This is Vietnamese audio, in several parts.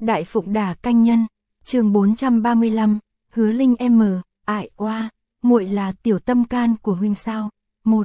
Đại Phụng Đà Canh Nhân, chương 435, Hứa Linh M, ại oa, muội là tiểu tâm can của huynh sao? 1.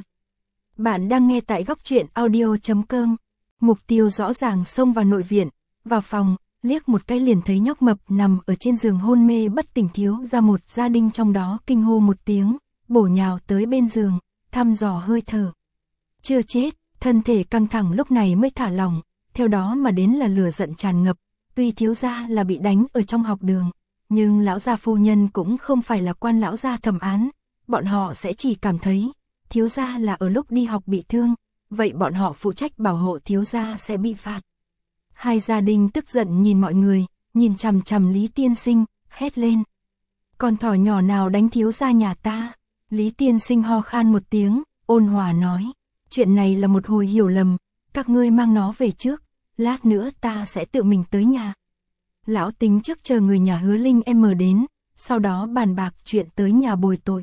Bạn đang nghe tại góc truyện audio.com. Mục tiêu rõ ràng xông vào nội viện, vào phòng, liếc một cái liền thấy nhóc mập nằm ở trên giường hôn mê bất tỉnh. Thiếu ra một gia đình trong đó kinh hô một tiếng, bổ nhào tới bên giường, thăm dò hơi thở. Chưa chết, thân thể căng thẳng lúc này mới thả lỏng, theo đó mà đến là lửa giận tràn ngập. Tuy thiếu gia là bị đánh ở trong học đường, nhưng lão gia phu nhân cũng không phải là quan lão gia thẩm án, bọn họ sẽ chỉ cảm thấy thiếu gia là ở lúc đi học bị thương, vậy bọn họ phụ trách bảo hộ thiếu gia sẽ bị phạt. Hai gia đình tức giận nhìn mọi người, nhìn chằm chằm Lý Tiên Sinh, hét lên. Con thỏ nhỏ nào đánh thiếu gia nhà ta? Lý Tiên Sinh ho khan một tiếng, ôn hòa nói, chuyện này là một hồi hiểu lầm, các ngươi mang nó về trước, lát nữa ta sẽ tự mình tới nhà. Lão tính trước chờ người nhà Hứa Linh M đến, sau đó bàn bạc chuyện tới nhà bồi tội.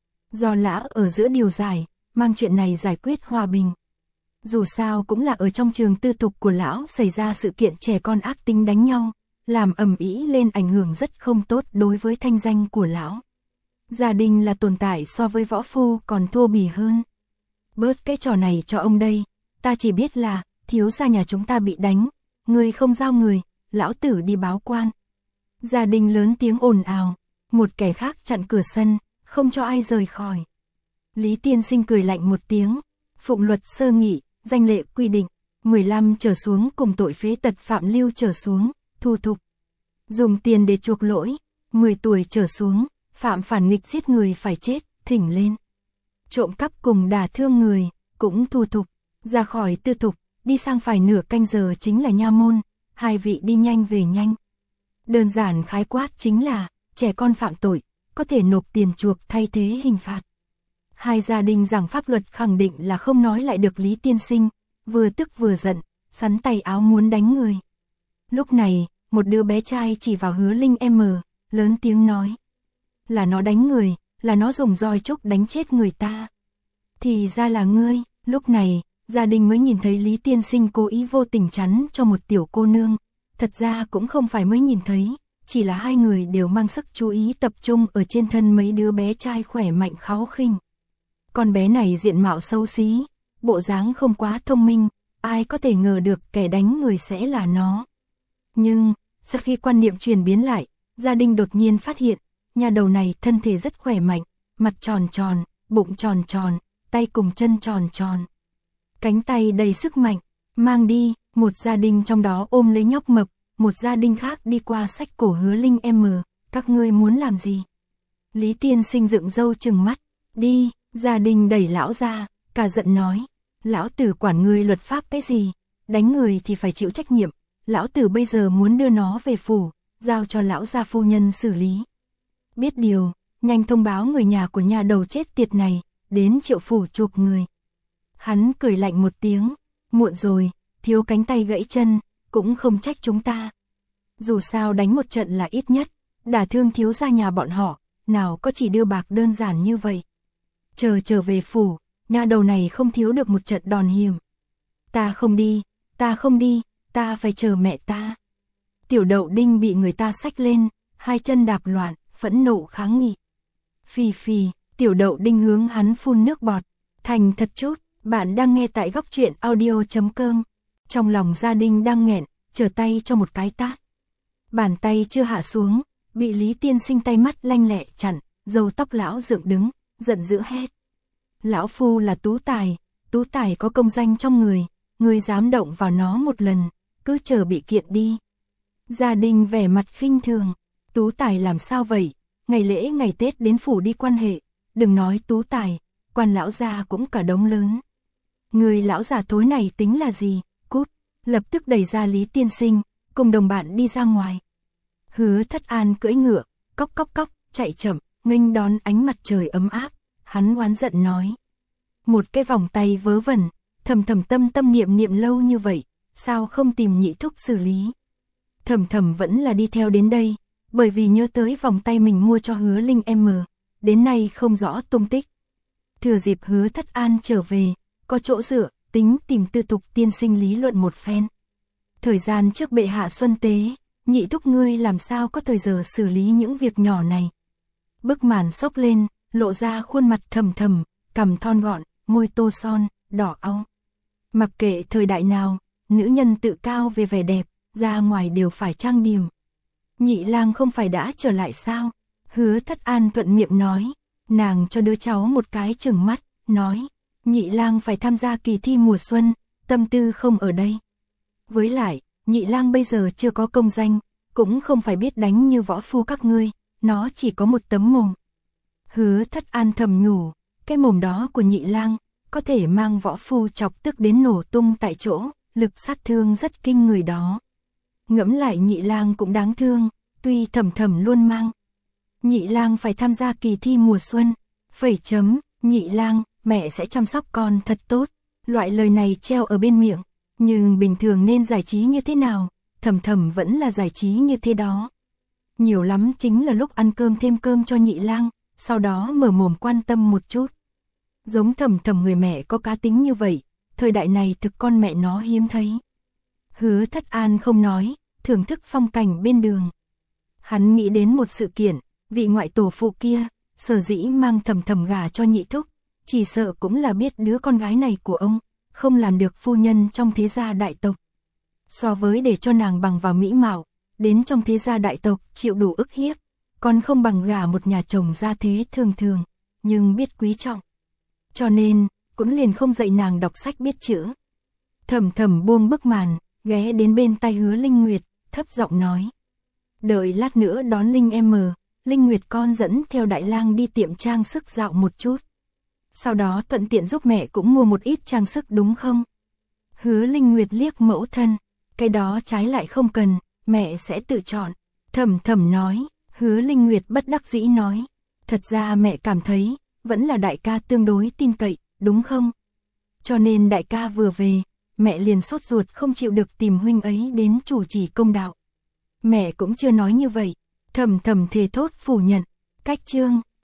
Do lão ở giữa điều giải, mang chuyện này giải quyết hòa bình. Dù sao cũng là ở trong trường tư thục của lão xảy ra sự kiện trẻ con ác tính đánh nhau, làm ầm ĩ lên ảnh hưởng rất không tốt đối với thanh danh của lão. Gia đình là tồn tại so với võ phu còn thô bỉ hơn. Bớt cái trò này cho ông đây, ta chỉ biết là thiếu gia nhà chúng ta bị đánh, người không giao người, lão tử đi báo quan. Gia đình lớn tiếng ồn ào, một kẻ khác chặn cửa sân, không cho ai rời khỏi. Lý Tiên Sinh cười lạnh một tiếng, phụng luật sơ nghị, danh lệ quy định, 15 trở xuống cùng tội phế tật phạm lưu trở xuống, thu thục. Dùng tiền để chuộc lỗi, 10 tuổi trở xuống, phạm phản nghịch giết người phải chết, thỉnh lên. Trộm cắp cùng đả thương người, cũng thu thục, ra khỏi tư thục, đi sang phải nửa canh giờ chính là nha môn, hai vị đi nhanh về nhanh. Đơn giản khái quát chính là, trẻ con phạm tội, có thể nộp tiền chuộc thay thế hình phạt. Hai gia đình giảng pháp luật khẳng định là không nói lại được Lý Tiên Sinh, vừa tức vừa giận, sắn tay áo muốn đánh người. Lúc này, một đứa bé trai chỉ vào Hứa Linh M, lớn tiếng nói. Là nó đánh người, là nó dùng roi trúc đánh chết người ta. Thì ra là ngươi. Lúc này, gia đình mới nhìn thấy Lý Tiên Sinh cố ý vô tình chắn cho một tiểu cô nương. Thật ra cũng không phải mới nhìn thấy, chỉ là hai người đều mang sức chú ý tập trung ở trên thân mấy đứa bé trai khỏe mạnh kháu khinh. Con bé này diện mạo xấu xí, bộ dáng không quá thông minh, ai có thể ngờ được kẻ đánh người sẽ là nó. Nhưng, sau khi quan niệm chuyển biến lại, gia đình đột nhiên phát hiện, nhà đầu này thân thể rất khỏe mạnh, mặt tròn tròn, bụng tròn tròn, tay cùng chân tròn tròn. Cánh tay đầy sức mạnh, mang đi, một gia đình trong đó ôm lấy nhóc mập, một gia đình khác đi qua xách cổ Hứa Linh M, các ngươi muốn làm gì? Lý Tiên Sinh dựng râu trừng mắt, đi, gia đình đẩy lão ra, cả giận nói, lão tử quản ngươi luật pháp cái gì, đánh người thì phải chịu trách nhiệm, lão tử bây giờ muốn đưa nó về phủ, giao cho lão gia phu nhân xử lý. Biết điều, nhanh thông báo người nhà của nhà đầu chết tiệt này, đến Triệu phủ chuộc người. Hắn cười lạnh một tiếng, muộn rồi, thiếu cánh tay gãy chân, cũng không trách chúng ta. Dù sao đánh một trận là ít nhất, đả thương thiếu gia nhà bọn họ, nào có chỉ đưa bạc đơn giản như vậy. Trở về phủ, nhà đầu này không thiếu được một trận đòn hiểm. Ta không đi, ta phải chờ mẹ ta. Tiểu Đậu Đinh bị người ta xách lên, hai chân đạp loạn, phẫn nộ kháng nghị. Phì phì, Tiểu Đậu Đinh hướng hắn phun nước bọt. Thành thật chút, bạn đang nghe tại góc truyện audio.com. Trong lòng gia đình đang nghẹn, trở tay cho một cái tát. Bàn tay chưa hạ xuống, bị Lý Tiên Sinh tay mắt lanh lẹ chặn, râu tóc lão dựng đứng, giận dữ hét. Lão phu là Tú Tài có công danh trong người dám động vào nó một lần, cứ chờ bị kiện đi. Gia đình vẻ mặt khinh thường, Tú Tài làm sao vậy, ngày lễ ngày Tết đến phủ đi quan hệ, đừng nói Tú Tài, quan lão gia cũng cả đống lớn. Người lão già thối này tính là gì, cút, lập tức đẩy ra Lý Tiên Sinh, cùng đồng bạn đi ra ngoài. Hứa Thất An cưỡi ngựa, cóc cóc cóc, chạy chậm, nghênh đón ánh mặt trời ấm áp, hắn oán giận nói. Một cái vòng tay vớ vẩn, thầm tâm niệm lâu như vậy, sao không tìm nhị thúc xử lý. Thầm vẫn là đi theo đến đây, bởi vì nhớ tới vòng tay mình mua cho Hứa Linh M, đến nay không rõ tung tích. Thừa dịp Hứa Thất An trở về, có chỗ dựa, tính tìm tư thục tiên sinh lý luận một phen. Thời gian trước bệ hạ xuân tế, nhị thúc ngươi làm sao có thời giờ xử lý những việc nhỏ này. Bức màn xốc lên, lộ ra khuôn mặt thầm thầm, cằm thon gọn, môi tô son, đỏ au. Mặc kệ thời đại nào, nữ nhân tự cao về vẻ đẹp, ra ngoài đều phải trang điểm. Nhị lang không phải đã trở lại sao? Hứa Thất An thuận miệng nói, nàng cho đứa cháu một cái chừng mắt, nói, nhị lang phải tham gia kỳ thi mùa xuân, tâm tư không ở đây. Với lại, nhị lang bây giờ chưa có công danh, cũng không phải biết đánh như võ phu các ngươi, nó chỉ có một tấm mồm. Hứa Thất An thầm nhủ, cái mồm đó của nhị lang, có thể mang võ phu chọc tức đến nổ tung tại chỗ, lực sát thương rất kinh người đó. Ngẫm lại nhị lang cũng đáng thương, tuy thầm thầm luôn mang. Nhị lang phải tham gia kỳ thi mùa xuân, nhị lang, mẹ sẽ chăm sóc con thật tốt. Loại lời này treo ở bên miệng, nhưng bình thường nên giải trí như thế nào, thầm thầm vẫn là giải trí như thế đó. Nhiều lắm chính là lúc ăn cơm thêm cơm cho nhị lang, sau đó mở mồm quan tâm một chút. Giống thầm thầm người mẹ có cá tính như vậy, thời đại này thực con mẹ nó hiếm thấy. Hứa Thất An không nói, thưởng thức phong cảnh bên đường. Hắn nghĩ đến một sự kiện, vị ngoại tổ phụ kia, sở dĩ mang thầm thầm gả cho nhị thúc, chỉ sợ cũng là biết đứa con gái này của ông, không làm được phu nhân trong thế gia đại tộc. So với để cho nàng bằng vào mỹ mạo, đến trong thế gia đại tộc chịu đủ ức hiếp, còn không bằng gả một nhà chồng gia thế thường thường, nhưng biết quý trọng. Cho nên, cũng liền không dạy nàng đọc sách biết chữ. Thầm thầm buông bức màn, ghé đến bên tai Hứa Linh Nguyệt, thấp giọng nói. Đợi lát nữa đón Linh em, Linh Nguyệt con dẫn theo đại lang đi tiệm trang sức dạo một chút. Sau đó thuận tiện giúp mẹ cũng mua một ít trang sức đúng không? Hứa Linh Nguyệt liếc mẫu thân, cái đó trái lại không cần, mẹ sẽ tự chọn. Thầm thầm nói, Hứa Linh Nguyệt bất đắc dĩ nói. Thật ra mẹ cảm thấy, vẫn là đại ca tương đối tin cậy, đúng không? Cho nên đại ca vừa về, mẹ liền sốt ruột không chịu được tìm huynh ấy đến chủ trì công đạo. Mẹ cũng chưa nói như vậy, thầm thầm thề thốt phủ nhận. Cách chương